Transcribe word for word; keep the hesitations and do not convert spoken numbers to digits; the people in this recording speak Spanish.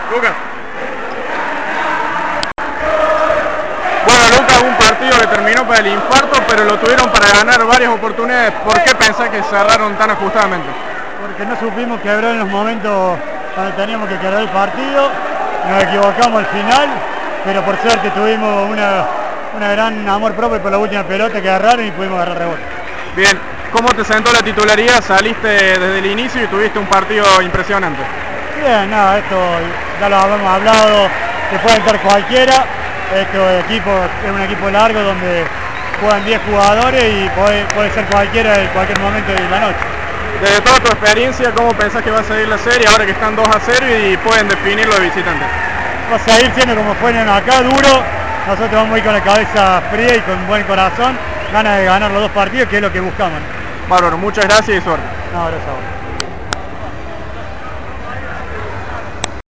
Lucas. Bueno, Lucas, un partido que terminó para el infarto, pero lo tuvieron para ganar varias oportunidades. ¿Por qué pensás que cerraron tan ajustadamente? Porque no supimos quebrar en los momentos cuando teníamos que quebrar el partido, nos equivocamos al final, pero por suerte tuvimos una, una gran amor propio por la última pelota que agarraron y pudimos agarrar rebote. Bien, ¿cómo te sentó la titularidad? Saliste desde el inicio y tuviste un partido impresionante. Bien, nada, esto ya lo habíamos hablado, que puede entrar cualquiera, este equipo es un equipo largo donde juegan diez jugadores y puede, puede ser cualquiera en cualquier momento de la noche. Desde toda tu experiencia, ¿cómo pensás que va a seguir la serie ahora que están dos a cero y pueden definirlo de visitantes? Va a seguir siendo como fueron acá, duro. Nosotros vamos a ir con la cabeza fría y con buen corazón, ganas de ganar los dos partidos, que es lo que buscamos. Bárbaro, muchas gracias y suerte. No, gracias a vos.